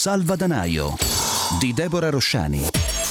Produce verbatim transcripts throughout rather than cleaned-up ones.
Salvadanaio di Deborah Rosciani.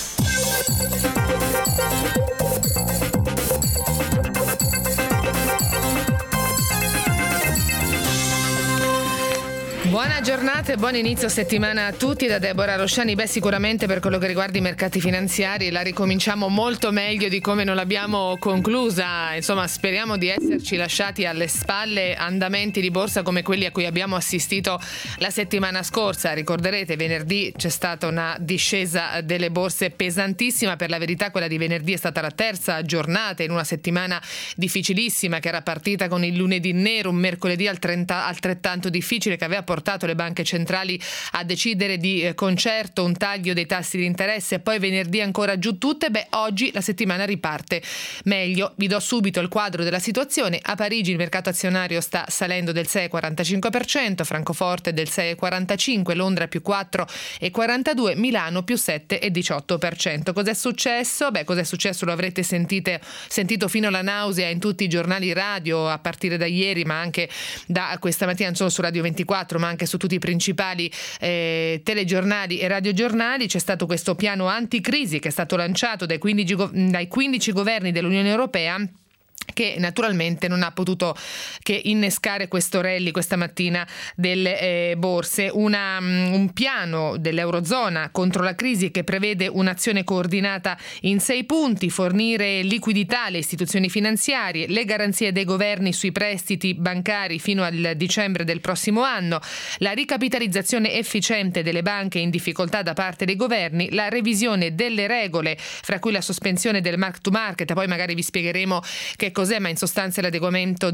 Buona giornata e buon inizio settimana a tutti da Deborah Rosciani. Beh, sicuramente per quello che riguarda i mercati finanziari la ricominciamo molto meglio di come non l'abbiamo conclusa. Insomma, speriamo di esserci lasciati alle spalle andamenti di borsa come quelli a cui abbiamo assistito la settimana scorsa. Ricorderete, venerdì c'è stata una discesa delle borse pesantissima. Per la verità quella di venerdì è stata la terza giornata in una settimana difficilissima, che era partita con il lunedì nero, un mercoledì altrettanto difficile che aveva portato le banche centrali a decidere di eh, concerto un taglio dei tassi di interesse e poi venerdì ancora giù tutte. Beh, oggi la settimana riparte meglio. Vi do subito il quadro della situazione. A Parigi il mercato azionario sta salendo del sei virgola quarantacinque per cento, Francoforte del sei virgola quarantacinque per cento, Londra più quattro virgola quarantadue per cento, Milano più sette virgola diciotto per cento. Cos'è successo? Beh, cos'è successo lo avrete sentite, sentito fino alla nausea in tutti i giornali radio a partire da ieri, ma anche da questa mattina, non solo su Radio ventiquattro ma anche su tutti i principali eh, telegiornali e radiogiornali. C'è stato questo piano anticrisi che è stato lanciato dai quindici, dai quindici governi dell'Unione Europea, che naturalmente non ha potuto che innescare questo rally questa mattina delle eh, borse. Una, um, un piano dell'Eurozona contro la crisi che prevede un'azione coordinata in sei punti: fornire liquidità alle istituzioni finanziarie, le garanzie dei governi sui prestiti bancari fino al dicembre del prossimo anno, la ricapitalizzazione efficiente delle banche in difficoltà da parte dei governi, la revisione delle regole, fra cui la sospensione del mark to market. Poi magari vi spiegheremo che cos'è, ma in sostanza l'adeguamento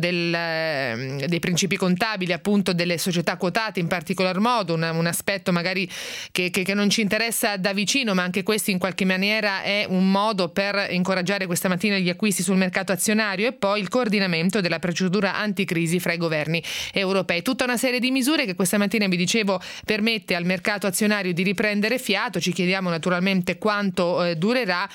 del, dei principi contabili appunto delle società quotate in particolar modo, un, un aspetto magari che, che, che non ci interessa da vicino, ma anche questo in qualche maniera è un modo per incoraggiare questa mattina gli acquisti sul mercato azionario. E poi il coordinamento della procedura anticrisi fra i governi europei. Tutta una serie di misure che questa mattina, vi dicevo, permette al mercato azionario di riprendere fiato. Ci chiediamo naturalmente quanto eh, durerà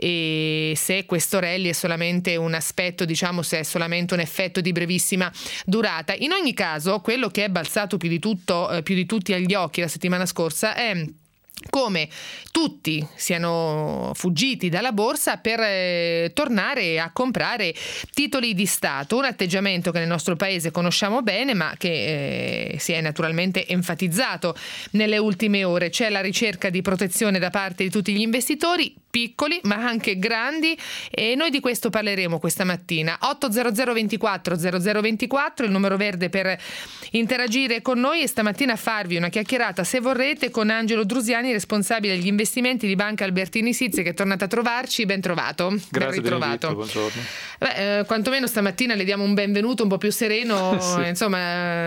e se questo rally è solamente un aspetto, diciamo, se è solamente un effetto di brevissima durata. In ogni caso, quello che è balzato più di tutto, eh, più di tutti agli occhi la settimana scorsa è come tutti siano fuggiti dalla borsa per eh, tornare a comprare titoli di Stato, un atteggiamento che nel nostro paese conosciamo bene ma che eh, si è naturalmente enfatizzato nelle ultime ore. C'è la ricerca di protezione da parte di tutti gli investitori, piccoli ma anche grandi, e noi di questo parleremo questa mattina. otto zero zero ventiquattro zero zero ventiquattro il numero verde per interagire con noi e stamattina farvi una chiacchierata, se vorrete, con Angelo Drusiani, responsabile degli investimenti di Banca Albertini Sizzi, che è tornato a trovarci. Ben trovato. Grazie, ben ritrovato. Buongiorno. Beh, eh, quantomeno stamattina le diamo un benvenuto un po' più sereno, sì. Insomma,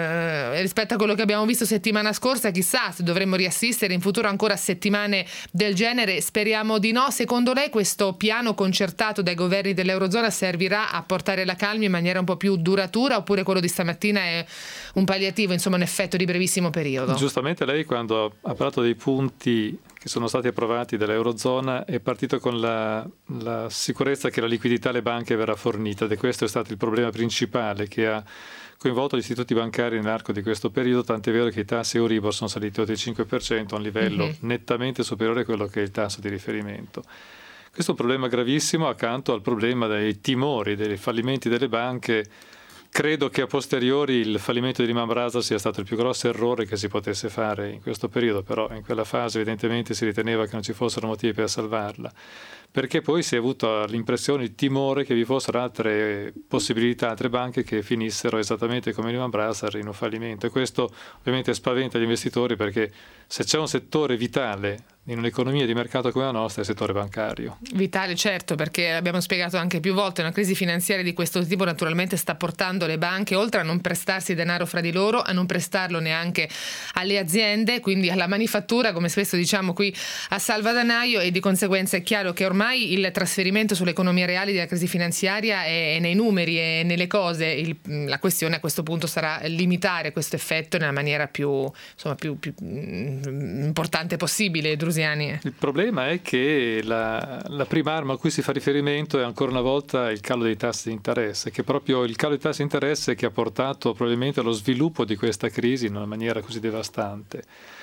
eh, rispetto a quello che abbiamo visto settimana scorsa. Chissà se dovremmo riassistere in futuro ancora a settimane del genere. Speriamo di no. Secondo lei questo piano concertato dai governi dell'Eurozona servirà a portare la calma in maniera un po' più duratura, oppure quello di stamattina è un palliativo, insomma un effetto di brevissimo periodo? Giustamente lei, quando ha parlato dei punti che sono stati approvati dall'Eurozona, è partito con la, la sicurezza che la liquidità alle banche verrà fornita, ed questo è stato il problema principale che ha coinvolto gli istituti bancari nell'arco di questo periodo, tant'è vero che i tassi Euribor sono saliti oltre il cinque per cento, a un livello mm-hmm. nettamente superiore a quello che è il tasso di riferimento. Questo è un problema gravissimo accanto al problema dei timori, dei fallimenti delle banche. Credo che a posteriori il fallimento di Lehman Brothers sia stato il più grosso errore che si potesse fare in questo periodo, però in quella fase evidentemente si riteneva che non ci fossero motivi per salvarla, perché poi si è avuto l'impressione, il timore che vi fossero altre possibilità, altre banche che finissero esattamente come Lehman Brothers in un fallimento, e questo ovviamente spaventa gli investitori, perché se c'è un settore vitale in un'economia di mercato come la nostra è il settore bancario. Vitale, certo, perché abbiamo spiegato anche più volte, una crisi finanziaria di questo tipo naturalmente sta portando le banche, oltre a non prestarsi denaro fra di loro, a non prestarlo neanche alle aziende, quindi alla manifattura, come spesso diciamo qui a Salvadanaio, e di conseguenza è chiaro che ormai il trasferimento sull'economia reale della crisi finanziaria è nei numeri e nelle cose. Il, la questione a questo punto sarà limitare questo effetto nella maniera più, insomma, più, più importante possibile. Drusiani. Il problema è che la, la prima arma a cui si fa riferimento è ancora una volta il calo dei tassi di interesse, che è proprio il calo dei tassi di interesse che ha portato probabilmente allo sviluppo di questa crisi in una maniera così devastante.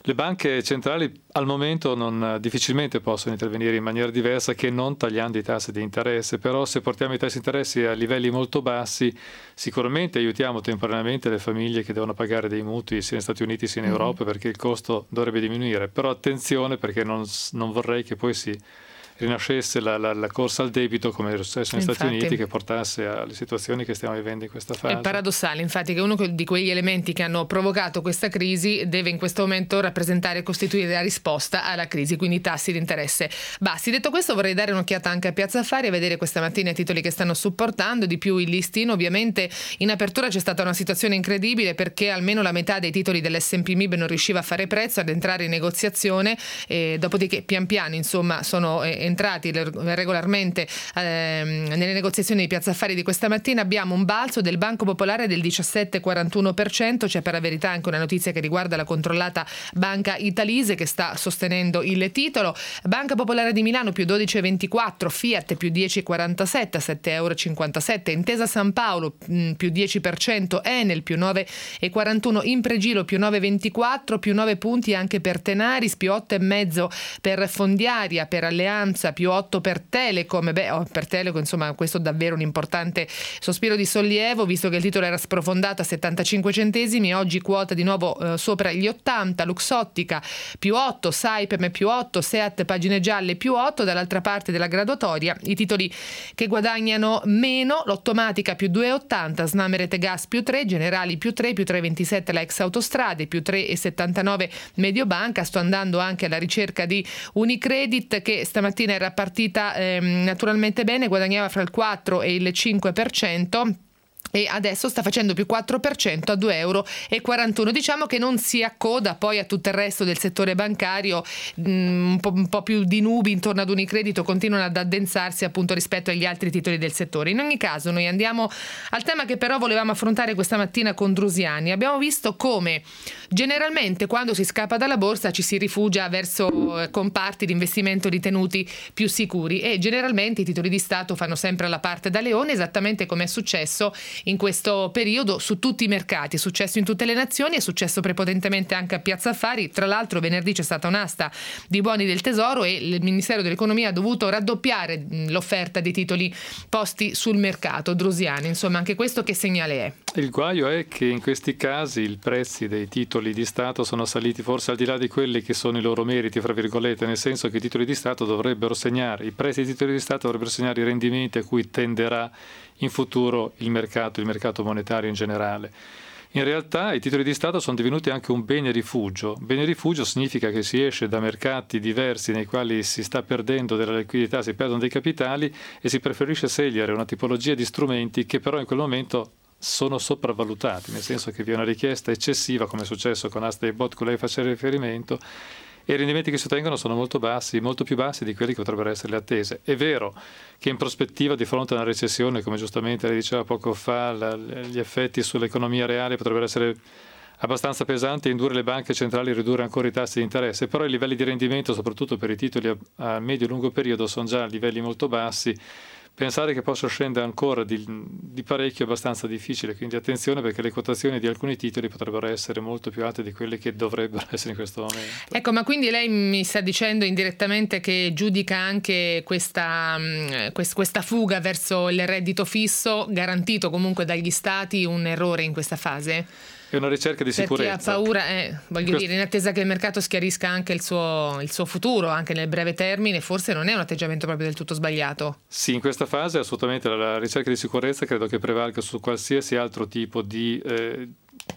Le banche centrali al momento non, difficilmente possono intervenire in maniera diversa che non tagliando i tassi di interesse, però se portiamo i tassi di interessi a livelli molto bassi sicuramente aiutiamo temporaneamente le famiglie che devono pagare dei mutui sia negli Stati Uniti sia in Europa, mm-hmm. perché il costo dovrebbe diminuire, però attenzione perché non, non vorrei che poi si rinascesse la, la, la corsa al debito come è successo negli Stati Uniti, che portasse alle situazioni che stiamo vivendo in questa fase. È paradossale infatti che uno di quegli elementi che hanno provocato questa crisi deve in questo momento rappresentare e costituire la risposta alla crisi, quindi tassi di interesse bassi. Detto questo, vorrei dare un'occhiata anche a Piazza Affari e vedere questa mattina i titoli che stanno supportando di più il listino. Ovviamente in apertura c'è stata una situazione incredibile perché almeno la metà dei titoli dell'esse and pi Mib non riusciva a fare prezzo, ad entrare in negoziazione, e dopodiché pian piano insomma sono eh, entrati regolarmente eh, nelle negoziazioni di Piazza Affari di questa mattina. Abbiamo un balzo del Banco Popolare del diciassette virgola quarantuno per cento, c'è per la verità anche una notizia che riguarda la controllata Banca Italise che sta sostenendo il titolo. Banca Popolare di Milano più dodici virgola ventiquattro, Fiat più dieci virgola quarantasette a sette virgola cinquantasette euro, Intesa San Paolo mh, più dieci per cento, Enel più nove virgola quarantuno, Impregilo più nove virgola ventiquattro, più nove punti anche per Tenaris, più otto virgola cinque per Fondiaria, per Alleanza più otto per Telecom. Beh, oh, per Telecom insomma questo è davvero un importante sospiro di sollievo visto che il titolo era sprofondato a settantacinque centesimi, oggi quota di nuovo eh, sopra gli ottanta. Luxottica più otto, Saipem più otto, Seat Pagine Gialle più otto. Dall'altra parte della graduatoria i titoli che guadagnano meno: Lottomatica più due virgola ottanta, Snam Rete Gas più tre, Generali più tre, più tre virgola ventisette la ex Autostrade, più tre virgola settantanove Mediobanca. Sto andando anche alla ricerca di Unicredit che stamattina era partita ehm, naturalmente bene, guadagnava fra il quattro e il cinque per cento e adesso sta facendo più quattro per cento a due virgola quarantuno euro. Diciamo che non si accoda poi a tutto il resto del settore bancario, mh, un, po', un po' più di nubi intorno ad Unicredito continuano ad addensarsi appunto rispetto agli altri titoli del settore. In ogni caso noi andiamo al tema che però volevamo affrontare questa mattina con Drusiani. Abbiamo visto come generalmente quando si scappa dalla borsa ci si rifugia verso eh, comparti di investimento ritenuti più sicuri e generalmente i titoli di Stato fanno sempre la parte da leone, esattamente come è successo in questo periodo su tutti i mercati. È successo in tutte le nazioni, è successo prepotentemente anche a Piazza Affari. Tra l'altro venerdì c'è stata un'asta di buoni del Tesoro e il Ministero dell'Economia ha dovuto raddoppiare l'offerta di titoli posti sul mercato. Drusiani, insomma, anche questo che segnale è? Il guaio è che in questi casi i prezzi dei titoli di Stato sono saliti forse al di là di quelli che sono i loro meriti, fra virgolette, nel senso che i titoli di Stato dovrebbero segnare, i prezzi dei titoli di Stato dovrebbero segnare i rendimenti a cui tenderà in futuro il mercato, il mercato monetario in generale. In realtà i titoli di Stato sono divenuti anche un bene rifugio. Bene rifugio significa che si esce da mercati diversi nei quali si sta perdendo della liquidità, si perdono dei capitali e si preferisce scegliere una tipologia di strumenti che però in quel momento sono sopravvalutati, nel senso che vi è una richiesta eccessiva, come è successo con Asta e Bot, cui lei faceva riferimento, e i rendimenti che si ottengono sono molto bassi, molto più bassi di quelli che potrebbero essere le attese. È vero che in prospettiva, di fronte a una recessione, come giustamente lei diceva poco fa, la, gli effetti sull'economia reale potrebbero essere abbastanza pesanti e indurre le banche centrali a ridurre ancora i tassi di interesse, però i livelli di rendimento, soprattutto per i titoli a, a medio e lungo periodo, sono già a livelli molto bassi. Pensare che possa scendere ancora di, di parecchio è abbastanza difficile, quindi attenzione perché le quotazioni di alcuni titoli potrebbero essere molto più alte di quelle che dovrebbero essere in questo momento. Ecco, ma quindi lei mi sta dicendo indirettamente che giudica anche questa, questa fuga verso il reddito fisso, garantito comunque dagli stati, un errore in questa fase? È una ricerca di sicurezza. Perché ha paura, eh, voglio Questo... dire, in attesa che il mercato schiarisca anche il suo, il suo futuro, anche nel breve termine, forse non è un atteggiamento proprio del tutto sbagliato. Sì, in questa fase assolutamente la ricerca di sicurezza credo che prevalga su qualsiasi altro tipo di, eh,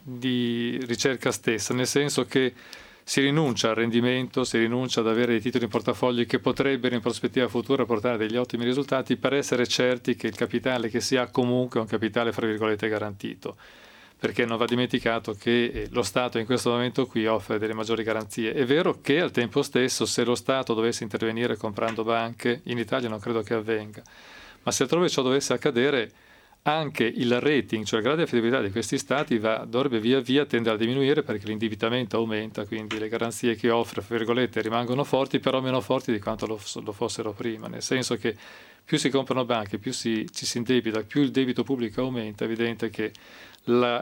di ricerca stessa, nel senso che si rinuncia al rendimento, si rinuncia ad avere dei titoli in portafogli che potrebbero in prospettiva futura portare degli ottimi risultati per essere certi che il capitale che si ha comunque è un capitale fra virgolette garantito. Perché non va dimenticato che lo Stato in questo momento qui offre delle maggiori garanzie. È vero che al tempo stesso se lo Stato dovesse intervenire comprando banche, in Italia non credo che avvenga, ma se altrove ciò dovesse accadere anche il rating, cioè il grado di affidabilità di questi Stati va, dovrebbe via via tendere a diminuire perché l'indebitamento aumenta, quindi le garanzie che offre, fra virgolette, rimangono forti, però meno forti di quanto lo, lo fossero prima, nel senso che più si comprano banche, più si, ci si indebita, più il debito pubblico aumenta, è evidente che la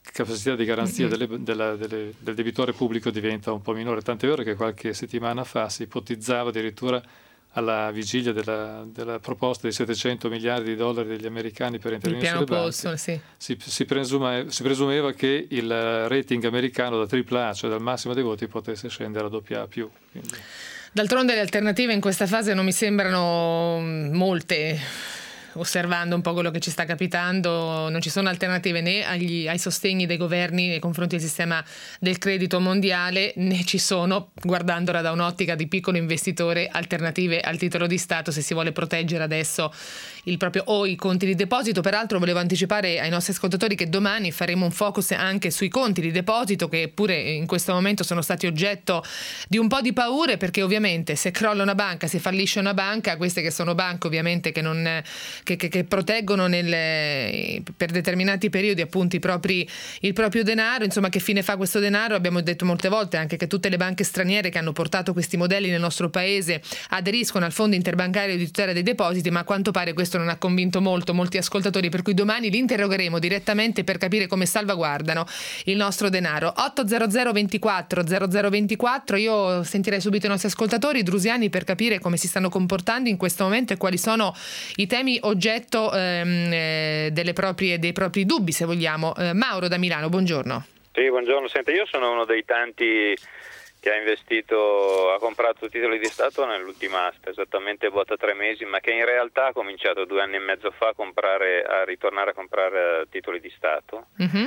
capacità di garanzia Mm-hmm. delle, della, delle, del debitore pubblico diventa un po' minore, tant'è vero che qualche settimana fa si ipotizzava addirittura alla vigilia della, della proposta di settecento miliardi di dollari degli americani per intervenire sulle banche, Paulson, sì. si, si, presume, si presumeva che il rating americano da tripla A, cioè dal massimo dei voti, potesse scendere a doppia A più. Quindi. D'altronde le alternative in questa fase non mi sembrano molte. Osservando un po' quello che ci sta capitando, non ci sono alternative né agli, ai sostegni dei governi nei confronti del sistema del credito mondiale, né ci sono, guardandola da un'ottica di piccolo investitore, alternative al titolo di Stato se si vuole proteggere adesso il proprio o i conti di deposito. Peraltro volevo anticipare ai nostri ascoltatori che domani faremo un focus anche sui conti di deposito, che pure in questo momento sono stati oggetto di un po' di paure, perché ovviamente se crolla una banca, se fallisce una banca, queste che sono banche ovviamente che non Che, che, che proteggono nel, per determinati periodi appunto i propri, il proprio denaro, insomma che fine fa questo denaro? Abbiamo detto molte volte anche che tutte le banche straniere che hanno portato questi modelli nel nostro paese aderiscono al fondo interbancario di tutela dei depositi, ma a quanto pare questo non ha convinto molto molti ascoltatori, per cui domani li interrogheremo direttamente per capire come salvaguardano il nostro denaro. otto zero zero ventiquattro zero zero ventiquattro, io sentirei subito i nostri ascoltatori drusiani per capire come si stanno comportando in questo momento e quali sono i temi oggetto ehm, eh, delle proprie, dei propri dubbi, se vogliamo. Eh, Mauro da Milano, buongiorno. Sì, buongiorno. Senta, io sono uno dei tanti che ha investito, ha comprato titoli di Stato nell'ultima asta, esattamente vuota tre mesi, ma che in realtà ha cominciato due anni e mezzo fa a comprare, a ritornare a comprare titoli di Stato. Mm-hmm.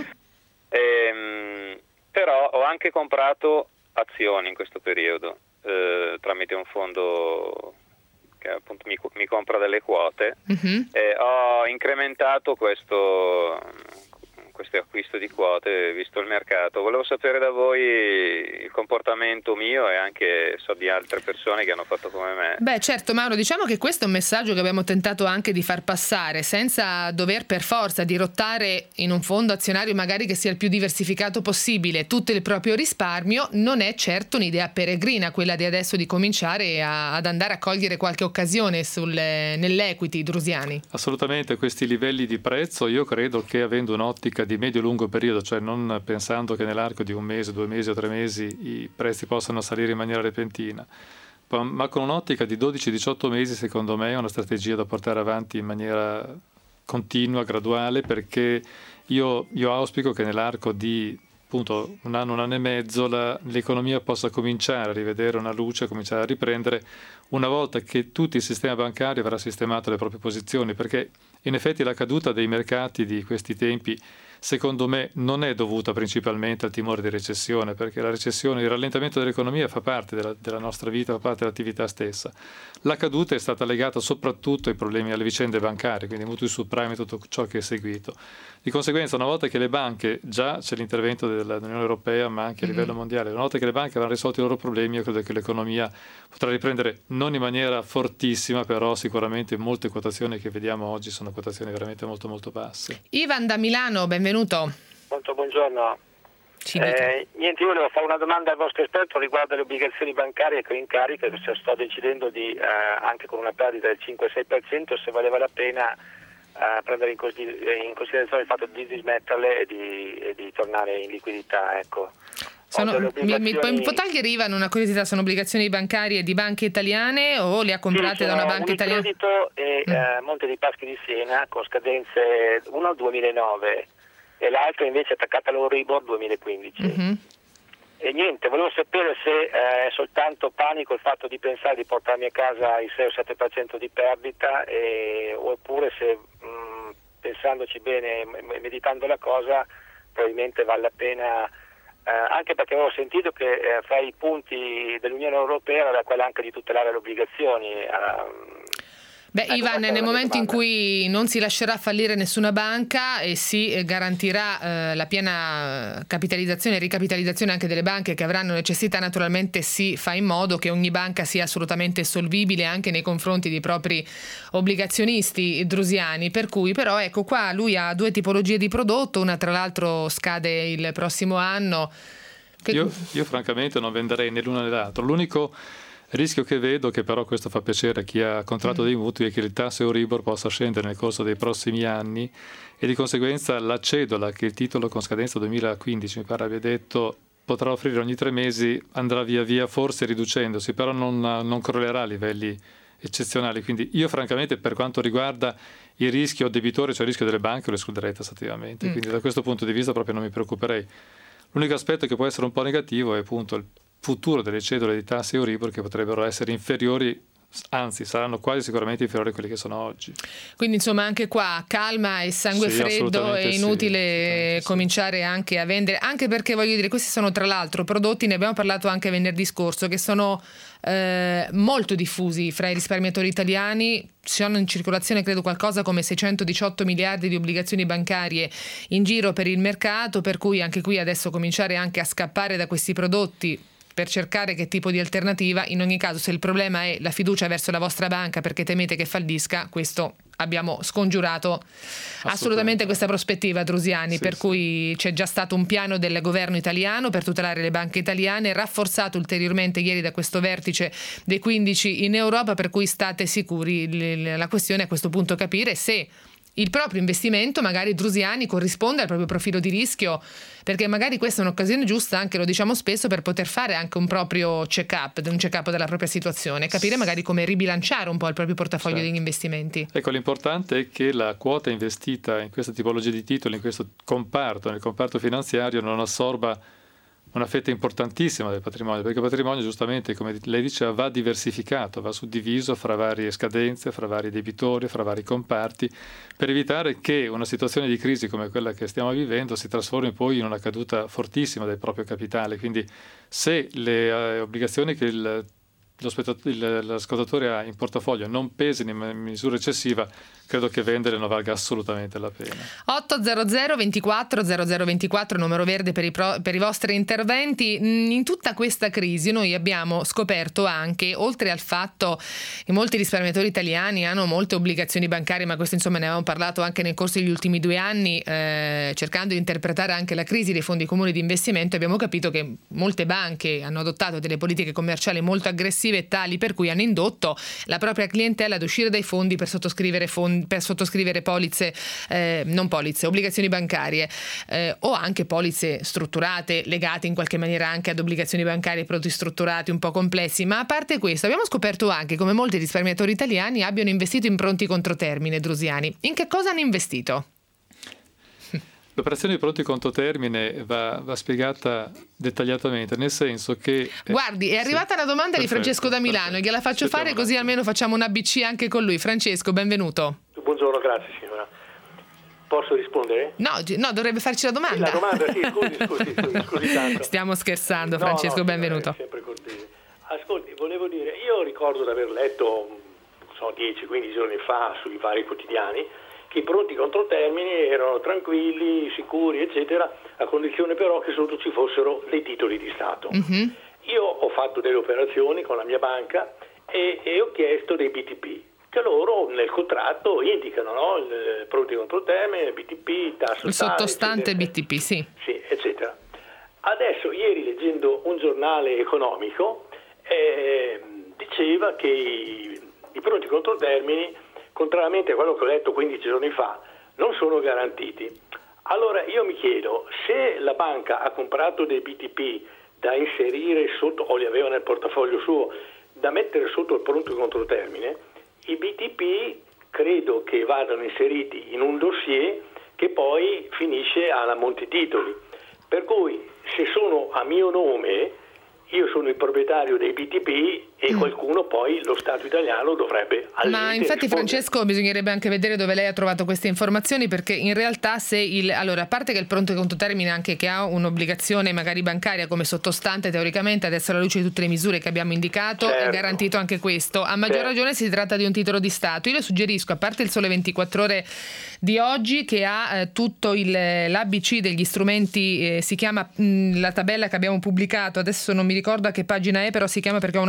E, però ho anche comprato azioni in questo periodo eh, tramite un fondo che appunto mi, mi compra delle quote. Mm-hmm. E ho incrementato questo, questo acquisto di quote visto il mercato. Volevo sapere da voi il comportamento mio e anche so di altre persone che hanno fatto come me. Beh, certo Mauro, diciamo che questo è un messaggio che abbiamo tentato anche di far passare, senza dover per forza dirottare in un fondo azionario magari che sia il più diversificato possibile tutto il proprio risparmio. Non è certo un'idea peregrina quella di adesso di cominciare a, ad andare a cogliere qualche occasione sul, nell'equity, Drusiani. Assolutamente, questi livelli di prezzo io credo che, avendo un'ottica di medio-lungo periodo, cioè non pensando che nell'arco di un mese, due mesi o tre mesi i prezzi possano salire in maniera repentina, ma con un'ottica di dodici diciotto mesi, secondo me è una strategia da portare avanti in maniera continua, graduale, perché io, io auspico che nell'arco di appunto un anno, un anno e mezzo la, l'economia possa cominciare a rivedere una luce, cominciare a riprendere una volta che tutto il sistema bancario avrà sistemato le proprie posizioni, perché in effetti la caduta dei mercati di questi tempi secondo me non è dovuta principalmente al timore di recessione, perché la recessione, il rallentamento dell'economia fa parte della, della nostra vita, fa parte dell'attività stessa. La caduta è stata legata soprattutto ai problemi, alle vicende bancarie, quindi mutui subprime e tutto ciò che è seguito. Di conseguenza, una volta che le banche, già c'è l'intervento dell'Unione Europea, ma anche a livello mm-hmm. mondiale, una volta che le banche avranno risolto i loro problemi, io credo che l'economia potrà riprendere non in maniera fortissima, però sicuramente molte quotazioni che vediamo oggi sono quotazioni veramente molto molto basse. Ivan da Milano, benvenuto. Molto buongiorno. Eh, niente, io volevo fare una domanda al vostro esperto riguardo le obbligazioni bancarie che ho in carica, che sto decidendo di, eh, anche con una perdita del cinque sei per cento, se valeva la pena eh, prendere in, cos- in considerazione il fatto di dismetterle e di, e di tornare in liquidità, ecco. Sono, obbligazioni... mi, mi, mi può togliere Ivan una curiosità, sono obbligazioni bancarie di banche italiane o le ha comprate sì, da una banca italiana? Sì, sono Unicredito e mm. eh, Monte dei Paschi di Siena con scadenze uno al duemilanove e l'altro invece attaccata all'Euribor duemilaquindici. Mm-hmm. E niente, volevo sapere se eh, è soltanto panico il fatto di pensare di portarmi a casa il sei o sette per cento di perdita e, oppure se mh, pensandoci bene, meditando la cosa, probabilmente vale la pena. Eh, anche perché avevo sentito che eh, fra i punti dell'Unione Europea era quella anche di tutelare le obbligazioni. Eh, Beh, ecco, Ivan, nel momento in cui non si lascerà fallire nessuna banca e si garantirà eh, la piena capitalizzazione e ricapitalizzazione anche delle banche che avranno necessità, naturalmente si fa in modo che ogni banca sia assolutamente solvibile anche nei confronti dei propri obbligazionisti drusiani. Per cui però ecco qua lui ha due tipologie di prodotto, una tra l'altro scade il prossimo anno. Che... Io, io francamente non venderei né l'uno né l'altro. L'unico Il rischio che vedo, che però questo fa piacere a chi ha contratto mm. dei mutui, è che il tasso Euribor possa scendere nel corso dei prossimi anni e di conseguenza la cedola che il titolo con scadenza duemilaquindici, mi pare abbia detto, potrà offrire ogni tre mesi, andrà via via forse riducendosi, però non, non crollerà a livelli eccezionali. Quindi io francamente, per quanto riguarda il rischio debitore, cioè il rischio delle banche, lo escluderei tassativamente. Mm. Quindi da questo punto di vista proprio non mi preoccuperei. L'unico aspetto che può essere un po' negativo è appunto il futuro delle cedole di tassi Euribor, che potrebbero essere inferiori, anzi saranno quasi sicuramente inferiori a quelli che sono oggi. Quindi insomma anche qua calma e sangue sì, freddo, è inutile sì, cominciare sì. anche a vendere, anche perché voglio dire, questi sono tra l'altro prodotti, ne abbiamo parlato anche venerdì scorso, che sono eh, molto diffusi fra i risparmiatori italiani. Sono in circolazione credo qualcosa come seicentodiciotto miliardi di obbligazioni bancarie in giro per il mercato, per cui anche qui adesso cominciare anche a scappare da questi prodotti per cercare che tipo di alternativa. In ogni caso, se il problema è la fiducia verso la vostra banca perché temete che fallisca, questo abbiamo scongiurato assolutamente, assolutamente questa prospettiva, Drusiani, sì, per sì. cui c'è già stato un piano del governo italiano per tutelare le banche italiane, rafforzato ulteriormente ieri da questo vertice dei quindici in Europa, per cui state sicuri. La questione è a questo punto capire se il proprio investimento, magari, Drusiani, corrisponde al proprio profilo di rischio, perché magari questa è un'occasione giusta, anche lo diciamo spesso, per poter fare anche un proprio check-up, un check-up della propria situazione, capire magari come ribilanciare un po' il proprio portafoglio certo. degli investimenti. Ecco, l'importante è che la quota investita in questa tipologia di titoli, in questo comparto, nel comparto finanziario, non assorba una fetta importantissima del patrimonio, perché il patrimonio, giustamente, come lei diceva, va diversificato, va suddiviso fra varie scadenze, fra vari debitori, fra vari comparti, per evitare che una situazione di crisi come quella che stiamo vivendo si trasformi poi in una caduta fortissima del proprio capitale. Quindi se le eh, obbligazioni che il Lo l'ascoltatore ha in portafoglio non pesano in misura eccessiva, credo che vendere non valga assolutamente la pena. ottocento ventiquattro zero zero ventiquattro, numero verde per i, pro, per i vostri interventi. In tutta questa crisi noi abbiamo scoperto anche, oltre al fatto che molti risparmiatori italiani hanno molte obbligazioni bancarie, ma questo insomma ne avevamo parlato anche nel corso degli ultimi due anni, eh, cercando di interpretare anche la crisi dei fondi comuni di investimento, abbiamo capito che molte banche hanno adottato delle politiche commerciali molto aggressive, tali per cui hanno indotto la propria clientela ad uscire dai fondi per sottoscrivere fondi, per sottoscrivere polizze, eh, non polizze, obbligazioni bancarie, eh, o anche polizze strutturate legate in qualche maniera anche ad obbligazioni bancarie, prodotti strutturati un po' complessi. Ma a parte questo abbiamo scoperto anche come molti risparmiatori italiani abbiano investito in pronti controtermine. Drusiani, in che cosa hanno investito? L'operazione di pronti conto termine va, va spiegata dettagliatamente, nel senso che... Guardi, è arrivata sì, la domanda perfetto, di Francesco da Milano, perfetto. Gliela faccio Sentiamo fare così almeno facciamo un A B C anche con lui. Francesco, benvenuto. Buongiorno, grazie signora. Posso rispondere? No, no, dovrebbe farci la domanda. Sì, la domanda, sì, scusi, scusi, scusi, scusi tanto. Stiamo scherzando, Francesco, no, no, benvenuto. È sempre cortese. Ascolti, volevo dire, io ricordo di aver letto, non so, dieci quindici giorni fa sui vari quotidiani, che i pronti controtermini erano tranquilli, sicuri, eccetera, a condizione però che sotto ci fossero dei titoli di Stato. Mm-hmm. Io ho fatto delle operazioni con la mia banca e, e ho chiesto dei B T P, che loro nel contratto indicano, no? Il pronti controtermini, B T P, tasso il sottostante eccetera. B T P, sì. Sì, eccetera. Adesso, ieri leggendo un giornale economico, eh, diceva che i, i pronti controtermini, contrariamente a quello che ho letto quindici giorni fa, non sono garantiti. Allora io mi chiedo, se la banca ha comprato dei B T P da inserire sotto, o li aveva nel portafoglio suo, da mettere sotto il pronto controtermine, i B T P credo che vadano inseriti in un dossier che poi finisce alla Monte Titoli. Per cui se sono a mio nome, io sono il proprietario dei B T P e mm. qualcuno poi, lo Stato italiano, dovrebbe Ma infatti rispondere. Francesco, bisognerebbe anche vedere dove lei ha trovato queste informazioni, perché in realtà se il allora a parte che il pronto conto termine anche che ha un'obbligazione magari bancaria come sottostante teoricamente, adesso alla luce di tutte le misure che abbiamo indicato, certo. è garantito anche questo. A maggior certo. ragione si tratta di un titolo di Stato. Io le suggerisco, a parte il Sole ventiquattro Ore di oggi, che ha eh, tutto il l'A B C degli strumenti, eh, si chiama mh, la tabella che abbiamo pubblicato, adesso non mi ricordo a che pagina è, però si chiama, perché ho una fotocopia,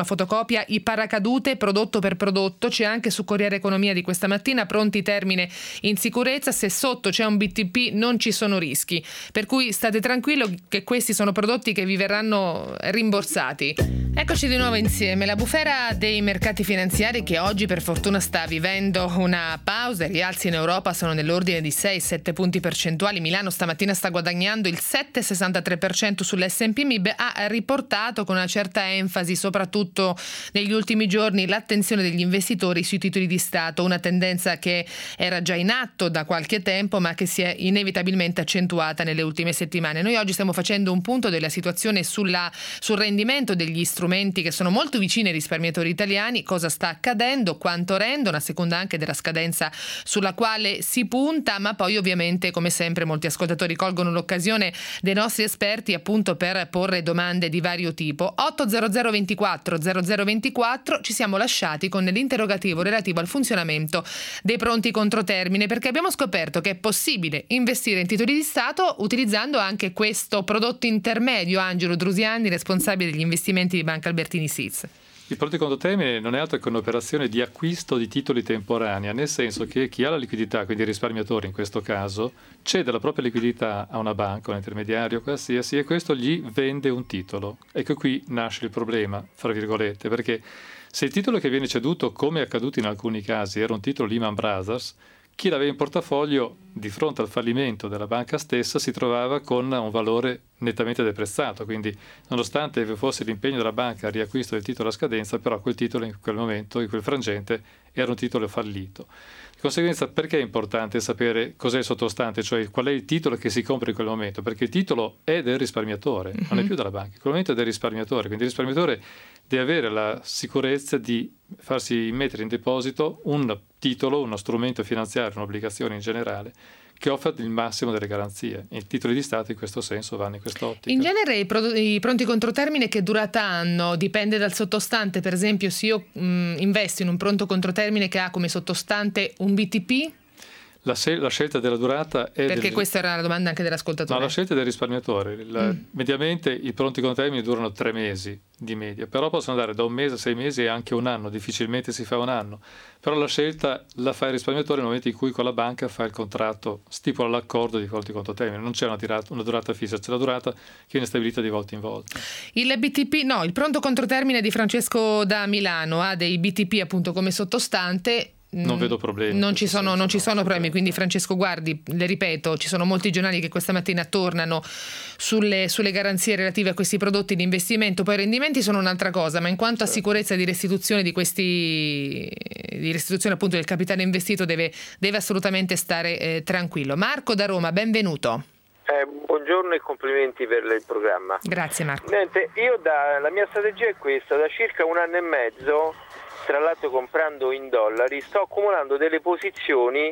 copia i paracadute prodotto per prodotto, c'è anche su Corriere Economia di questa mattina, pronti termine in sicurezza, se sotto c'è un B T P non ci sono rischi, per cui state tranquillo che questi sono prodotti che vi verranno rimborsati. Eccoci di nuovo insieme. La bufera dei mercati finanziari, che oggi per fortuna sta vivendo una pausa, i rialzi in Europa sono nell'ordine di sei sette punti percentuali. Milano stamattina sta guadagnando il sette virgola sessantatré per cento sull'S and P. M I B ha riportato con una certa enfasi, soprattutto negli ultimi giorni, l'attenzione degli investitori sui titoli di Stato, una tendenza che era già in atto da qualche tempo ma che si è inevitabilmente accentuata nelle ultime settimane. Noi oggi stiamo facendo un punto della situazione sulla, sul rendimento degli strumenti che sono molto vicini ai risparmiatori italiani, cosa sta accadendo, quanto rendono, a seconda anche della scadenza sulla quale si punta, ma poi ovviamente come sempre molti ascoltatori colgono l'occasione dei nostri esperti appunto per porre domande di vario tipo. otto zero zero ventiquattro zero zero ventiquattro, ci siamo lasciati con l'interrogativo relativo al funzionamento dei pronti controtermine, perché abbiamo scoperto che è possibile investire in titoli di Stato utilizzando anche questo prodotto intermedio. Angelo Drusiani, responsabile degli investimenti di Banca Albertini S I Z. Il pronto controtermine non è altro che un'operazione di acquisto di titoli temporanea, nel senso che chi ha la liquidità, quindi il risparmiatore in questo caso, cede la propria liquidità a una banca, un intermediario qualsiasi, e questo gli vende un titolo. Ecco qui nasce il problema, fra virgolette, perché se il titolo che viene ceduto, come è accaduto in alcuni casi, era un titolo Lehman Brothers, chi l'aveva in portafoglio di fronte al fallimento della banca stessa si trovava con un valore nettamente deprezzato, quindi nonostante fosse l'impegno della banca al riacquisto del titolo a scadenza, però quel titolo in quel momento, in quel frangente, era un titolo fallito. Di conseguenza, perché è importante sapere cos'è il sottostante, cioè qual è il titolo che si compra in quel momento? Perché il titolo è del risparmiatore, uh-huh. non è più della banca, in quel momento è del risparmiatore, quindi il risparmiatore deve avere la sicurezza di farsi mettere in deposito un titolo, uno strumento finanziario, un'obbligazione in generale, che offre il massimo delle garanzie. I titoli di Stato in questo senso vanno in quest'ottica. In genere i, pro- i pronti controtermine che durata hanno? Dipende dal sottostante. Per esempio, se io mh, investo in un pronto controtermine che ha come sottostante un B T P, La, se- la scelta della durata è perché del... questa era la domanda anche dell'ascoltatore. No, la scelta è del risparmiatore. La... Mm. Mediamente i pronti controtermini durano tre mesi di media, però possono andare da un mese a sei mesi e anche un anno, difficilmente si fa un anno. Però la scelta la fa il risparmiatore nel momento in cui con la banca fa il contratto, stipula l'accordo di pronti controtermine. Non c'è una, tirata, una durata fissa, c'è la durata che viene stabilita di volta in volta. Il B T P, no, il pronto controtermine di Francesco da Milano ha dei B T P appunto come sottostante. Non vedo problemi. Non ci sono, non ci sono problemi, quindi Francesco guardi, le ripeto, ci sono molti giornali che questa mattina tornano sulle, sulle garanzie relative a questi prodotti di investimento, poi i rendimenti sono un'altra cosa, ma in quanto a sicurezza di restituzione di questi di restituzione appunto del capitale investito deve, deve assolutamente stare eh, tranquillo. Marco da Roma, benvenuto. Eh, buongiorno e complimenti per il programma. Grazie Marco. Niente, io da, la mia strategia è questa, da circa un anno e mezzo, tra l'altro comprando in dollari, sto accumulando delle posizioni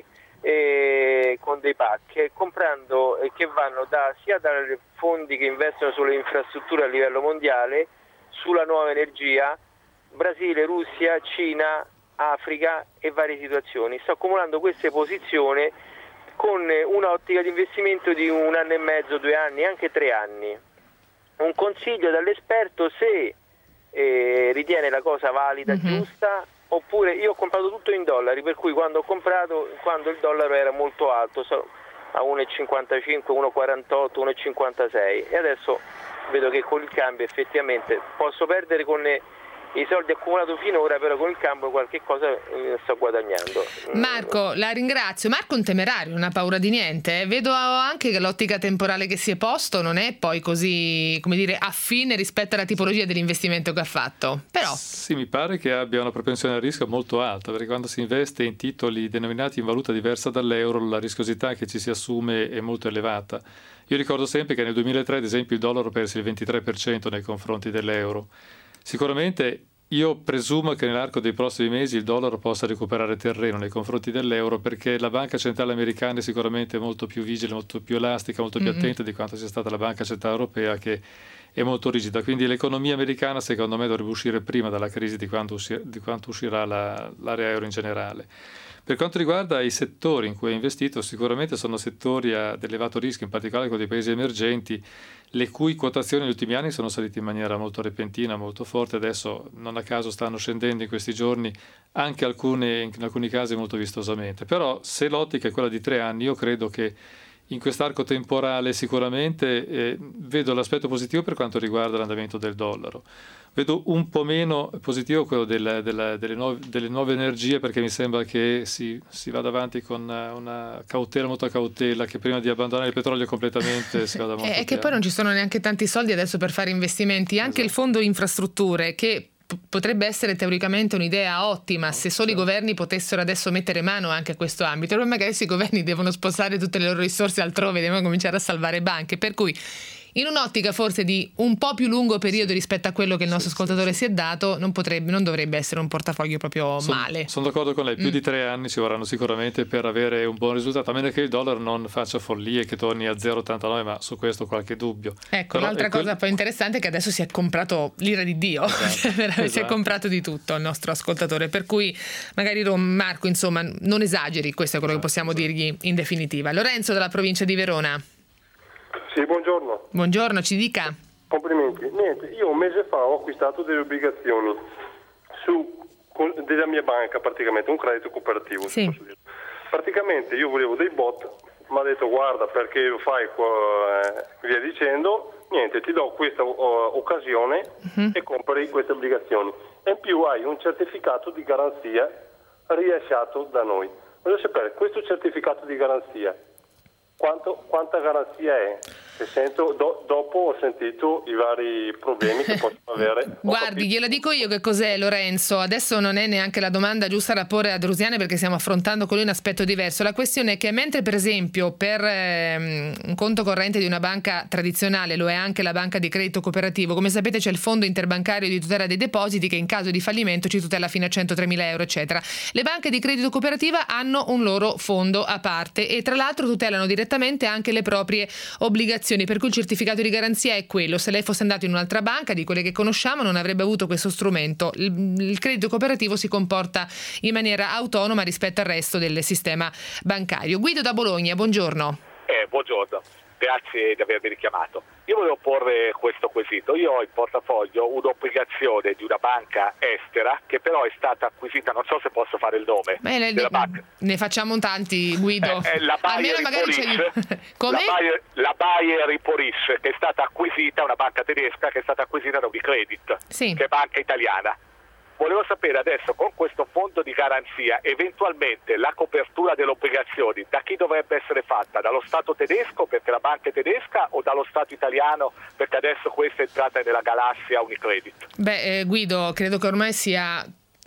eh, con dei pacchi, comprando eh, che vanno da, sia dai fondi che investono sulle infrastrutture a livello mondiale, sulla nuova energia, Brasile, Russia, Cina, Africa e varie situazioni. Sto accumulando queste posizioni con un'ottica di investimento di un anno e mezzo, due anni, anche tre anni. Un consiglio dall'esperto se eh, ritiene la cosa valida, mm-hmm. giusta, oppure io ho comprato tutto in dollari, per cui quando ho comprato, quando il dollaro era molto alto, a uno virgola cinquantacinque, uno virgola quarantotto, uno virgola cinquantasei, e adesso vedo che con il cambio effettivamente posso perdere con i soldi accumulati finora, però con il cambio qualche cosa eh, sto guadagnando. Marco, la ringrazio. Marco è un temerario, non ha paura di niente. Eh. Vedo anche che l'ottica temporale che si è posto non è poi così, come dire, affine rispetto alla tipologia dell'investimento che ha fatto. Però sì, mi pare che abbia una propensione al rischio molto alta, perché quando si investe in titoli denominati in valuta diversa dall'euro, la rischiosità che ci si assume è molto elevata. Io ricordo sempre che nel duemilatré, ad esempio, il dollaro perse il ventitré per cento nei confronti dell'euro. Sicuramente io presumo che nell'arco dei prossimi mesi il dollaro possa recuperare terreno nei confronti dell'euro, perché la Banca Centrale Americana è sicuramente molto più vigile, molto più elastica, molto più mm-hmm. attenta di quanto sia stata la Banca Centrale Europea, che è molto rigida. Quindi l'economia americana secondo me dovrebbe uscire prima dalla crisi di quanto, uscir- di quanto uscirà la, l'area euro in generale. Per quanto riguarda i settori in cui è investito, sicuramente sono settori ad elevato rischio, in particolare con dei paesi emergenti, le cui quotazioni negli ultimi anni sono salite in maniera molto repentina, molto forte. Adesso non a caso stanno scendendo in questi giorni, anche alcune, in alcuni casi molto vistosamente. Però se l'ottica è quella di tre anni, io credo che in quest'arco temporale sicuramente eh, vedo l'aspetto positivo per quanto riguarda l'andamento del dollaro. Vedo un po' meno positivo quello del, del, delle, nuove, delle nuove energie, perché mi sembra che si, si vada avanti con una cautela, molta cautela, che prima di abbandonare il petrolio completamente si vada molto E che poi non ci sono neanche tanti soldi adesso per fare investimenti. Anche esatto. Il fondo infrastrutture, che potrebbe essere teoricamente un'idea ottima se solo i governi potessero adesso mettere mano anche a questo ambito, però magari i governi devono spostare tutte le loro risorse altrove, devono cominciare a salvare banche, per cui in un'ottica forse di un po' più lungo periodo rispetto a quello che il nostro sì, ascoltatore sì, si è dato, non potrebbe, non dovrebbe essere un portafoglio proprio Son, male. Sono d'accordo con lei, più mm. di tre anni ci vorranno sicuramente per avere un buon risultato, a meno che il dollaro non faccia follie, che torni a zero virgola ottantanove, ma su questo qualche dubbio. Ecco, però l'altra cosa quel... poi interessante è che adesso si è comprato l'ira di Dio, esatto, esatto. Si è comprato di tutto il nostro ascoltatore, per cui magari Marco, insomma, non esageri, questo è quello esatto, che possiamo esatto. dirgli in definitiva. Lorenzo dalla provincia di Verona. Sì, buongiorno. Buongiorno, ci dica. Complimenti. Niente, io un mese fa ho acquistato delle obbligazioni su con, della mia banca, praticamente un credito cooperativo. Sì. Praticamente io volevo dei bot, mi ha detto guarda perché lo fai eh, via dicendo, niente, ti do questa uh, occasione uh-huh. e compri queste obbligazioni. E in più hai un certificato di garanzia rilasciato da noi. Voglio sapere, questo certificato di garanzia, Quanto, quanta garanzia è? Se sento, do, dopo ho sentito i vari problemi che possono avere. Guardi, glielo dico io che cos'è, Lorenzo. Adesso non è neanche la domanda giusta da porre a Drusiani, perché stiamo affrontando con lui un aspetto diverso. La questione è che mentre per esempio per ehm, un conto corrente di una banca tradizionale lo è anche la banca di credito cooperativo, come sapete c'è il fondo interbancario di tutela dei depositi che in caso di fallimento ci tutela fino a centotremila euro eccetera. Le banche di credito cooperativa hanno un loro fondo a parte e tra l'altro tutelano direttamente anche le proprie obbligazioni, per cui il certificato di garanzia è quello. Se lei fosse andato in un'altra banca di quelle che conosciamo non avrebbe avuto questo strumento. Il, il credito cooperativo si comporta in maniera autonoma rispetto al resto del sistema bancario. Guido da Bologna, buongiorno. Eh, buongiorno, grazie di avermi richiamato. Io volevo porre questo quesito. Io ho in portafoglio un'obbligazione di una banca estera che però è stata acquisita, non so se posso fare il nome. Beh, le, della banca. Ne facciamo tanti, Guido. Eh, eh, la Bayer magari Come? La Bayer, la Bayer Riporis, che è stata acquisita, una banca tedesca che è stata acquisita da Unicredit, sì. che è banca italiana. Volevo sapere adesso, con questo fondo di garanzia, eventualmente la copertura delle obbligazioni da chi dovrebbe essere fatta? Dallo Stato tedesco, perché la banca è tedesca, o dallo Stato italiano, perché adesso questa è entrata nella galassia Unicredit? Beh, eh, Guido, credo che ormai sia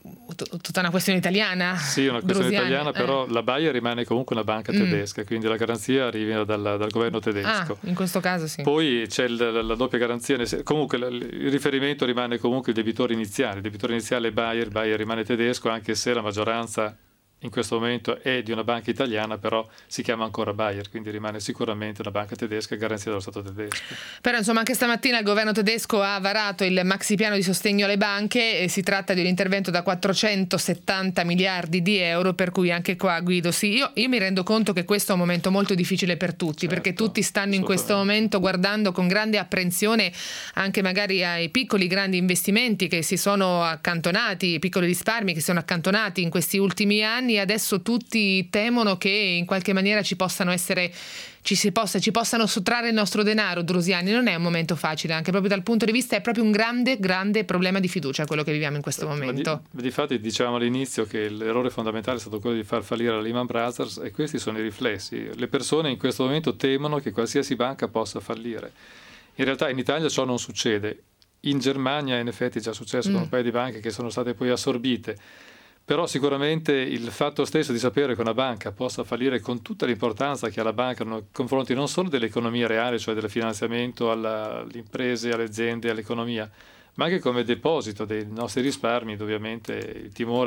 tutta una questione italiana. Sì, una questione Drusiani. italiana, però eh. la Bayer rimane comunque una banca tedesca, mm. quindi la garanzia arriva dal, dal governo tedesco. Ah, in questo caso sì. Poi c'è il, la, la doppia garanzia, comunque il riferimento rimane comunque il debitore iniziale, il debitore iniziale è Bayer, Bayer rimane tedesco, anche se la maggioranza in questo momento è di una banca italiana, però si chiama ancora Bayer, quindi rimane sicuramente una banca tedesca e garanzia dello Stato tedesco. Però insomma anche stamattina il governo tedesco ha varato il maxi piano di sostegno alle banche e si tratta di un intervento da quattrocentosettanta miliardi di euro, per cui anche qua, Guido, sì, io, io mi rendo conto che questo è un momento molto difficile per tutti, certo, perché tutti stanno in questo momento guardando con grande apprensione anche magari ai piccoli grandi investimenti che si sono accantonati, piccoli risparmi che si sono accantonati in questi ultimi anni. Adesso tutti temono che in qualche maniera ci possano essere ci si possa ci possano sottrarre il nostro denaro. Drusiani, non è un momento facile, anche proprio dal punto di vista, è proprio un grande grande problema di fiducia quello che viviamo in questo momento. Ma di, difatti dicevamo all'inizio che l'errore fondamentale è stato quello di far fallire la Lehman Brothers, e questi sono i riflessi. Le persone in questo momento temono che qualsiasi banca possa fallire. In realtà in Italia ciò non succede. In Germania in effetti è già successo mm. con un paio di banche che sono state poi assorbite. Però sicuramente il fatto stesso di sapere che una banca possa fallire, con tutta l'importanza che ha la banca nei confronti non solo dell'economia reale, cioè del finanziamento alla, alle imprese, alle aziende, all'economia, ma anche come deposito dei nostri risparmi, ovviamente il timore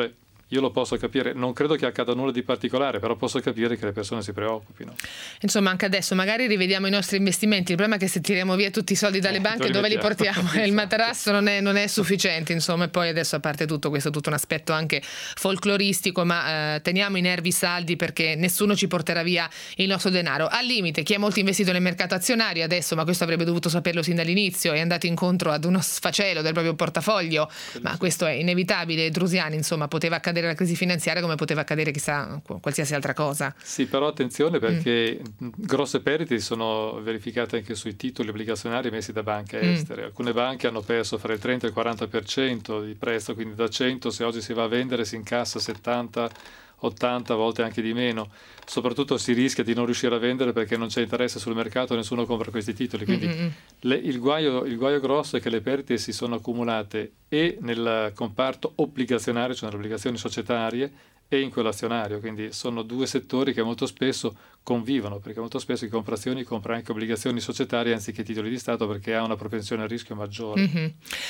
io lo posso capire, non credo che accada nulla di particolare, però posso capire che le persone si preoccupino. Insomma, anche adesso magari rivediamo i nostri investimenti, il problema è che se tiriamo via tutti i soldi dalle eh, banche dove li portiamo? Esatto. Il materasso non è, non è sufficiente, insomma, e poi adesso, a parte tutto questo, tutto un aspetto anche folcloristico, ma eh, teniamo i nervi saldi perché nessuno ci porterà via il nostro denaro. Al limite, chi è molto investito nel mercato azionario adesso, ma questo avrebbe dovuto saperlo sin dall'inizio, è andato incontro ad uno sfacelo del proprio portafoglio, ma questo è inevitabile. Drusiani, insomma, poteva accadere la crisi finanziaria come poteva accadere chissà qualsiasi altra cosa. Sì, però attenzione perché mm. grosse perdite si sono verificate anche sui titoli obbligazionari emessi da banche Mm. estere. Alcune banche hanno perso fra il trenta e il quaranta per cento di prezzo, quindi da cento, se oggi si va a vendere, si incassa settanta, ottanta, a volte anche di meno. Soprattutto si rischia di non riuscire a vendere perché non c'è interesse sul mercato, nessuno compra questi titoli. Quindi Mm-hmm. le, il, guaio, il guaio grosso è che le perdite si sono accumulate e nel comparto obbligazionario, cioè nelle obbligazioni societarie, e in quello azionario. Quindi sono due settori che molto spesso convivono, perché molto spesso chi compra azioni compra anche obbligazioni societarie anziché titoli di Stato, perché ha una propensione al rischio maggiore. Mm-hmm.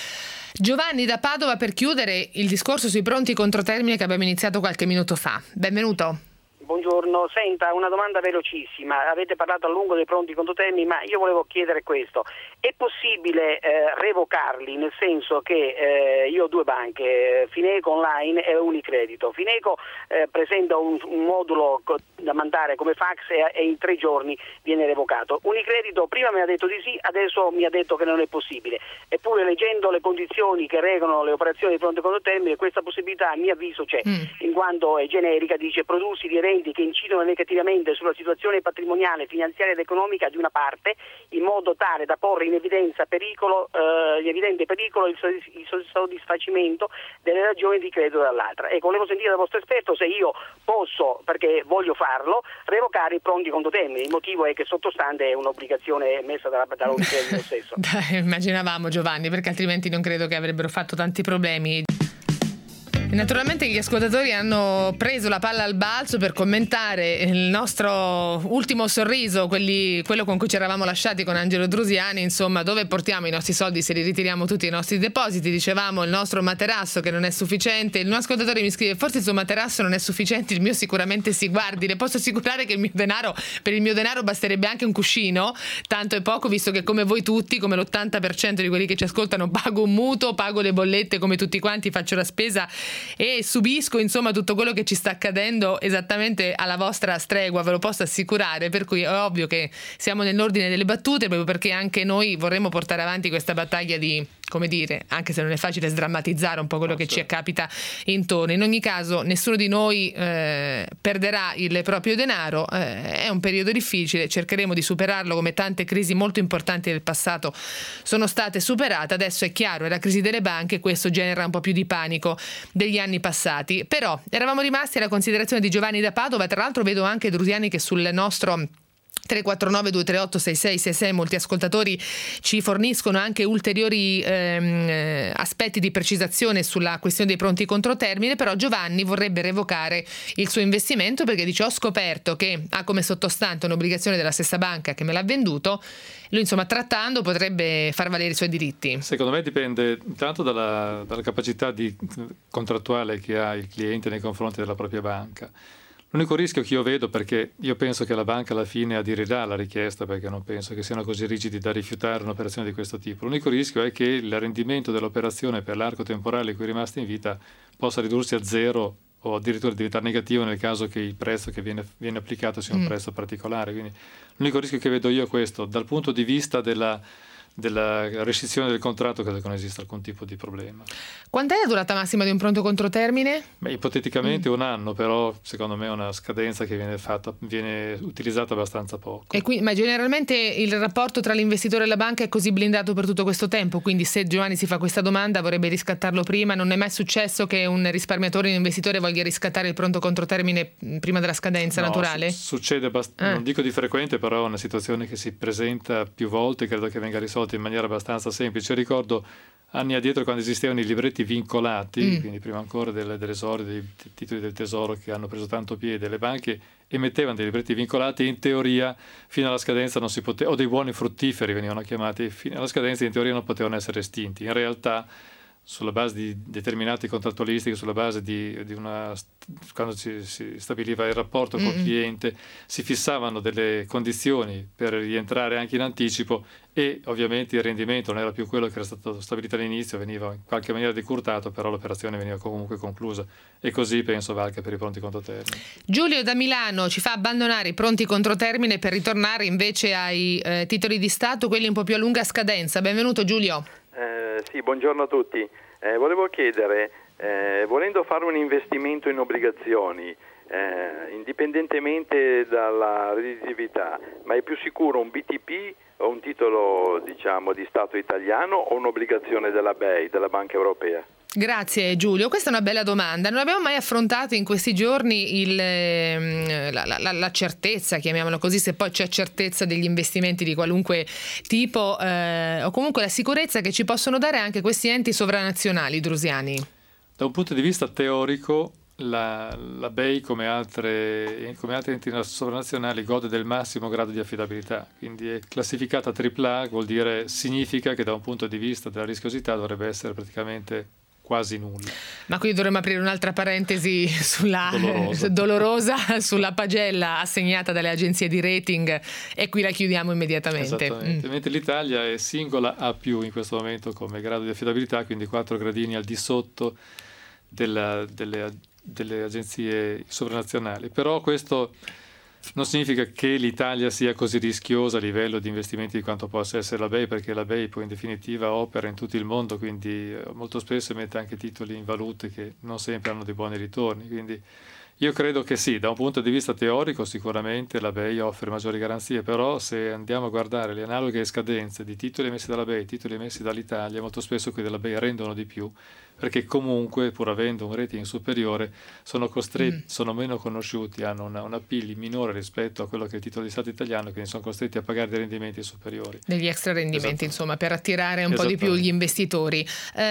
Giovanni da Padova, per chiudere il discorso sui pronti controtermine che abbiamo iniziato qualche minuto fa. Benvenuto. Buongiorno, senta, una domanda velocissima. Avete parlato a lungo dei pronti controtermini, ma io volevo chiedere questo: è possibile eh, revocarli, nel senso che eh, io ho due banche, Fineco Online e Unicredito. Fineco eh, presenta un, un modulo co- da mandare come fax e, e in tre giorni viene revocato. Unicredito prima mi ha detto di sì, adesso mi ha detto che non è possibile. Eppure, leggendo le condizioni che regolano le operazioni di pronto controtermine, questa possibilità a mio avviso c'è, mm. in quanto è generica, dice prodursi di eventi che incidono negativamente sulla situazione patrimoniale, finanziaria ed economica di una parte, in modo tale da porre in evidenza pericolo, eh, evidente pericolo il, il soddisfacimento delle ragioni di credito dall'altra. Ecco, volevo sentire dal vostro esperto se io posso, perché voglio farlo, revocare i pronti controtermini. Il motivo è che sottostante è un'obbligazione emessa dalla, dalla Unicredito stesso. Dai, immaginavamo, Giovanni, perché altrimenti non credo che avrebbero fatto tanti problemi. Naturalmente gli ascoltatori hanno preso la palla al balzo per commentare il nostro ultimo sorriso, quelli, quello con cui ci eravamo lasciati con Angelo Drusiani, insomma, dove portiamo i nostri soldi se li ritiriamo tutti i nostri depositi. Dicevamo il nostro materasso che non è sufficiente. Il mio ascoltatore mi scrive: forse il suo materasso non è sufficiente, il mio sicuramente sì. Guardi, le posso assicurare che il mio denaro, per il mio denaro basterebbe anche un cuscino, tanto è poco, visto che come voi tutti, come l'ottanta per cento di quelli che ci ascoltano, pago un mutuo, pago le bollette come tutti quanti, faccio la spesa e subisco, insomma, tutto quello che ci sta accadendo esattamente alla vostra stregua, ve lo posso assicurare. Per cui è ovvio che siamo nell'ordine delle battute, proprio perché anche noi vorremmo portare avanti questa battaglia di, come dire, anche se non è facile, sdrammatizzare un po' quello no, che certo. ci capita intorno. In ogni caso nessuno di noi eh, perderà il proprio denaro, eh, è un periodo difficile, cercheremo di superarlo come tante crisi molto importanti del passato sono state superate. Adesso è chiaro, è la crisi delle banche, questo genera un po' più di panico degli anni passati. Però eravamo rimasti alla considerazione di Giovanni da Padova. Tra l'altro vedo anche Drusiani che sul nostro tre quattro nove due tre otto sei sei sei sei molti ascoltatori ci forniscono anche ulteriori ehm, aspetti di precisazione sulla questione dei pronti controtermine. Però Giovanni vorrebbe revocare il suo investimento perché dice: ho scoperto che ha come sottostante un'obbligazione della stessa banca che me l'ha venduto. Lui, insomma, trattando potrebbe far valere i suoi diritti. Secondo me dipende intanto dalla, dalla capacità di, contrattuale che ha il cliente nei confronti della propria banca. L'unico rischio che io vedo, perché io penso che la banca alla fine aderirà alla richiesta, perché non penso che siano così rigidi da rifiutare un'operazione di questo tipo, l'unico rischio è che il rendimento dell'operazione per l'arco temporale in cui è rimasta in vita possa ridursi a zero o addirittura diventare negativo nel caso che il prezzo che viene, viene applicato sia un mm. prezzo particolare. Quindi l'unico rischio che vedo io è questo. Dal punto di vista della della rescissione del contratto credo che non esista alcun tipo di problema. Quant'è la durata massima di un pronto controtermine? Beh, ipoteticamente mm. un anno, però secondo me è una scadenza che viene fatta, viene utilizzata abbastanza poco. E quindi, ma generalmente il rapporto tra l'investitore e la banca è così blindato per tutto questo tempo? Quindi se Giovanni si fa questa domanda vorrebbe riscattarlo prima. Non è mai successo che un risparmiatore, un investitore voglia riscattare il pronto controtermine prima della scadenza no, naturale? Su- succede bast- eh. non dico di frequente, però è una situazione che si presenta più volte, credo che venga risolta in maniera abbastanza semplice. Ricordo anni addietro quando esistevano i libretti vincolati, mm. quindi prima ancora delle, dell'esordio dei titoli del tesoro che hanno preso tanto piede, le banche emettevano dei libretti vincolati e in teoria fino alla scadenza non si poteva, o dei buoni fruttiferi venivano chiamati, fino alla scadenza in teoria non potevano essere estinti. In realtà sulla base di determinati contrattualistiche, sulla base di, di una, quando si, si stabiliva il rapporto col mm-hmm. cliente, si fissavano delle condizioni per rientrare anche in anticipo e ovviamente il rendimento non era più quello che era stato stabilito all'inizio, veniva in qualche maniera decurtato, però l'operazione veniva comunque conclusa e così penso valga per i pronti controtermine. Giulio da Milano ci fa abbandonare i pronti controtermine per ritornare invece ai eh, titoli di Stato, quelli un po' più a lunga scadenza. Benvenuto Giulio. Eh, sì, buongiorno a tutti. Eh, volevo chiedere, eh, volendo fare un investimento in obbligazioni, eh, indipendentemente dalla redditività, ma è più sicuro un B T P o un titolo, diciamo, di Stato italiano o un'obbligazione della B E I, della Banca Europea? Grazie Giulio, questa è una bella domanda. Non abbiamo mai affrontato in questi giorni il, la, la, la certezza, chiamiamola così, se poi c'è certezza degli investimenti di qualunque tipo, eh, o comunque la sicurezza che ci possono dare anche questi enti sovranazionali, Drusiani. Da un punto di vista teorico la, la B E I come altre, come altri enti sovranazionali gode del massimo grado di affidabilità, quindi è classificata tripla A, vuol dire, significa che da un punto di vista della rischiosità dovrebbe essere praticamente quasi nulla. Ma qui dovremmo aprire un'altra parentesi sulla dolorosa. dolorosa sulla pagella assegnata dalle agenzie di rating e qui la chiudiamo immediatamente. Esattamente, mm. mentre l'Italia è singola A più in questo momento come grado di affidabilità, quindi quattro gradini al di sotto della, delle, delle agenzie sovranazionali. Però questo non significa che l'Italia sia così rischiosa a livello di investimenti di quanto possa essere la B E I, perché la B E I poi in definitiva opera in tutto il mondo, quindi molto spesso emette anche titoli in valute che non sempre hanno dei buoni ritorni. Quindi io credo che sì, da un punto di vista teorico sicuramente la B E I offre maggiori garanzie, però se andiamo a guardare le analoghe scadenze di titoli emessi dalla B E I, titoli emessi dall'Italia, molto spesso quelli della B E I rendono di più, perché comunque pur avendo un rating superiore sono costretti, mm. sono meno conosciuti, hanno una, una P I L minore rispetto a quello che è il titolo di Stato italiano, quindi sono costretti a pagare dei rendimenti superiori. Degli extra rendimenti, insomma, per attirare un po' di più gli investitori.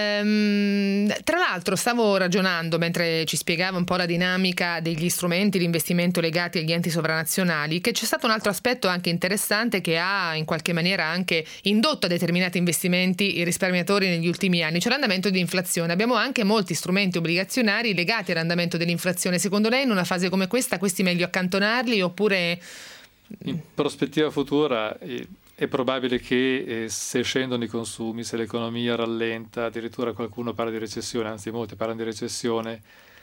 Ehm, tra l'altro stavo ragionando, mentre ci spiegava un po' la dinamica degli strumenti di investimento legati agli enti sovranazionali, che c'è stato un altro aspetto anche interessante che ha in qualche maniera anche indotto a determinati investimenti i risparmiatori negli ultimi anni, cioè l'andamento di inflazione. Abbiamo anche molti strumenti obbligazionari legati all'andamento dell'inflazione. Secondo lei in una fase come questa questi meglio accantonarli oppure... In prospettiva futura è, è probabile che eh, se scendono i consumi, se l'economia rallenta, addirittura qualcuno parla di recessione, anzi molti parlano di recessione,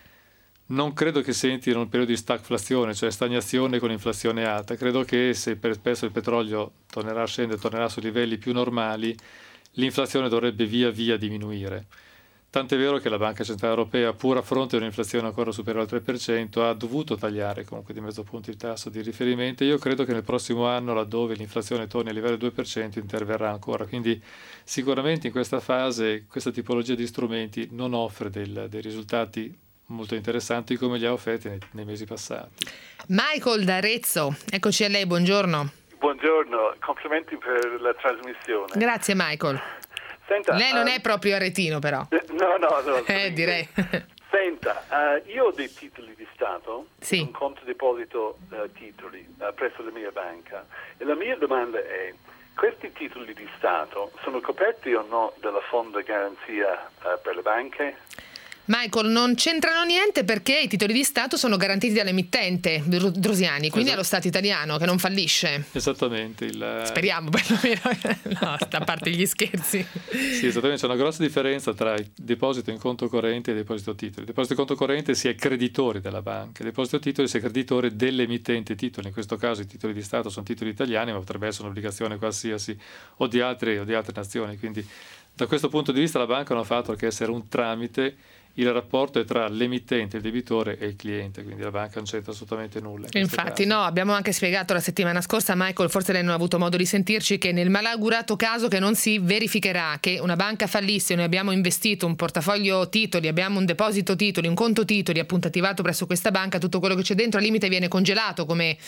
non credo che sentino un periodo di stagflazione, cioè stagnazione con inflazione alta. Credo che se per spesso il petrolio tornerà a scendere, tornerà su livelli più normali, l'inflazione dovrebbe via via diminuire. Tant'è vero che la Banca Centrale Europea, pur a fronte di un'inflazione ancora superiore al tre per cento, ha dovuto tagliare comunque di mezzo punto il tasso di riferimento. Io credo che nel prossimo anno, laddove l'inflazione torni a livello due per cento, interverrà ancora. Quindi sicuramente in questa fase questa tipologia di strumenti non offre del, dei risultati molto interessanti come li ha offerti nei, nei mesi passati. Michael da Arezzo, eccoci a lei, buongiorno. Buongiorno, complimenti per la trasmissione. Grazie Michael. Senta, lei non uh, è proprio aretino però. No, no, no. Eh, direi. Senta, uh, io ho dei titoli di Stato, sì. un conto deposito uh, titoli uh, presso la mia banca e la mia domanda è, questi titoli di Stato sono coperti o no dalla fondo garanzia uh, per le banche? Michael, non c'entrano niente perché i titoli di Stato sono garantiti dall'emittente Drusiani, quindi esatto. Allo Stato italiano che non fallisce. Esattamente. Il... Speriamo perlomeno. No, a parte gli scherzi. Sì, esattamente. C'è una grossa differenza tra il deposito in conto corrente e il deposito titoli. Il deposito in conto corrente si è creditori della banca, il deposito titoli si è creditore dell'emittente titoli. In questo caso i titoli di Stato sono titoli italiani, ma potrebbe essere un'obbligazione qualsiasi o di altre, o di altre nazioni. Quindi da questo punto di vista la banca non ha fatto che essere un tramite. Il rapporto è tra l'emittente, il debitore e il cliente, quindi la banca non c'entra assolutamente nulla. In Infatti no, abbiamo anche spiegato la settimana scorsa, Michael, forse lei non ha avuto modo di sentirci, che nel malaugurato caso che non si verificherà che una banca fallisse, noi abbiamo investito un portafoglio titoli, abbiamo un deposito titoli, un conto titoli appunto attivato presso questa banca, tutto quello che c'è dentro al limite viene congelato come,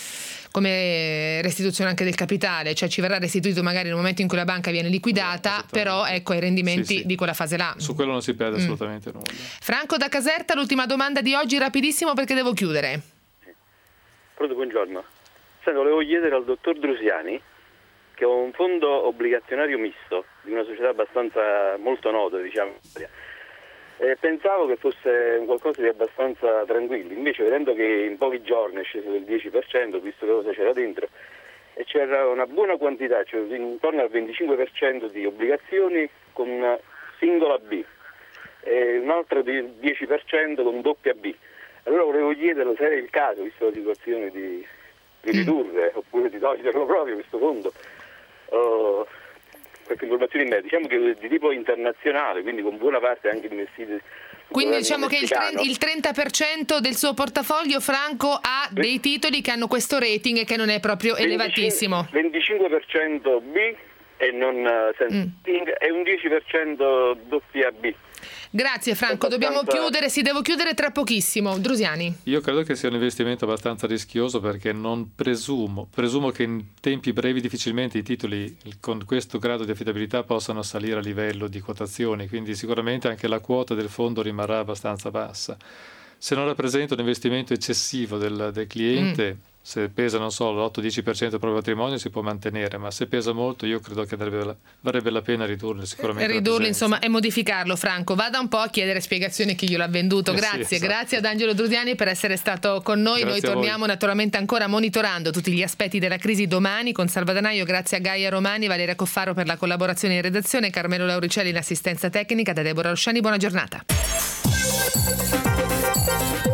come restituzione anche del capitale, cioè ci verrà restituito magari nel momento in cui la banca viene liquidata, però ecco ai rendimenti sì, sì. di quella fase là. Su quello non si perde mm. assolutamente nulla. Franco da Caserta, l'ultima domanda di oggi, rapidissimo perché devo chiudere. Pronto, buongiorno. Senti, volevo chiedere al dottor Drusiani perché ho un fondo obbligazionario misto di una società abbastanza molto nota, diciamo. E pensavo che fosse qualcosa di abbastanza tranquillo, invece vedendo che in pochi giorni è sceso del dieci per cento, visto che cosa c'era dentro, e c'era una buona quantità, cioè intorno al venticinque per cento di obbligazioni con una singola B e un altro dieci per cento con doppia B. Allora volevo chiederlo se era il caso, visto la situazione, di, di ridurre mm. oppure di toglierlo proprio questo fondo. Uh, qualche informazione in merito, diciamo che di tipo internazionale, quindi con buona parte anche investiti. Quindi diciamo che il, tre, il trenta per cento del suo portafoglio, Franco, ha dei titoli che hanno questo rating e che non è proprio elevatissimo. venticinque per cento B e non mm. e un dieci per cento doppia B. Grazie Franco, dobbiamo chiudere, si devo chiudere tra pochissimo. Drusiani. Io credo che sia un investimento abbastanza rischioso perché non presumo, presumo che in tempi brevi difficilmente i titoli con questo grado di affidabilità possano salire a livello di quotazioni, quindi sicuramente anche la quota del fondo rimarrà abbastanza bassa. Se non rappresenta un investimento eccessivo del, del cliente, mm. se pesa, non so, l'otto dieci per cento del proprio patrimonio si può mantenere, ma se pesa molto io credo che varrebbe, varrebbe la pena ridurlo sicuramente. Ridurlo insomma e modificarlo. Franco, vada un po' a chiedere spiegazioni a chi glielo ha venduto. Grazie, eh sì, esatto. Grazie ad Angelo Drusiani per essere stato con noi. Grazie. Noi torniamo naturalmente ancora monitorando tutti gli aspetti della crisi domani con Salvadanaio. Grazie a Gaia Romani, Valeria Coffaro per la collaborazione in redazione, Carmelo Lauricelli in assistenza tecnica, da Deborah Rosciani. Buona giornata.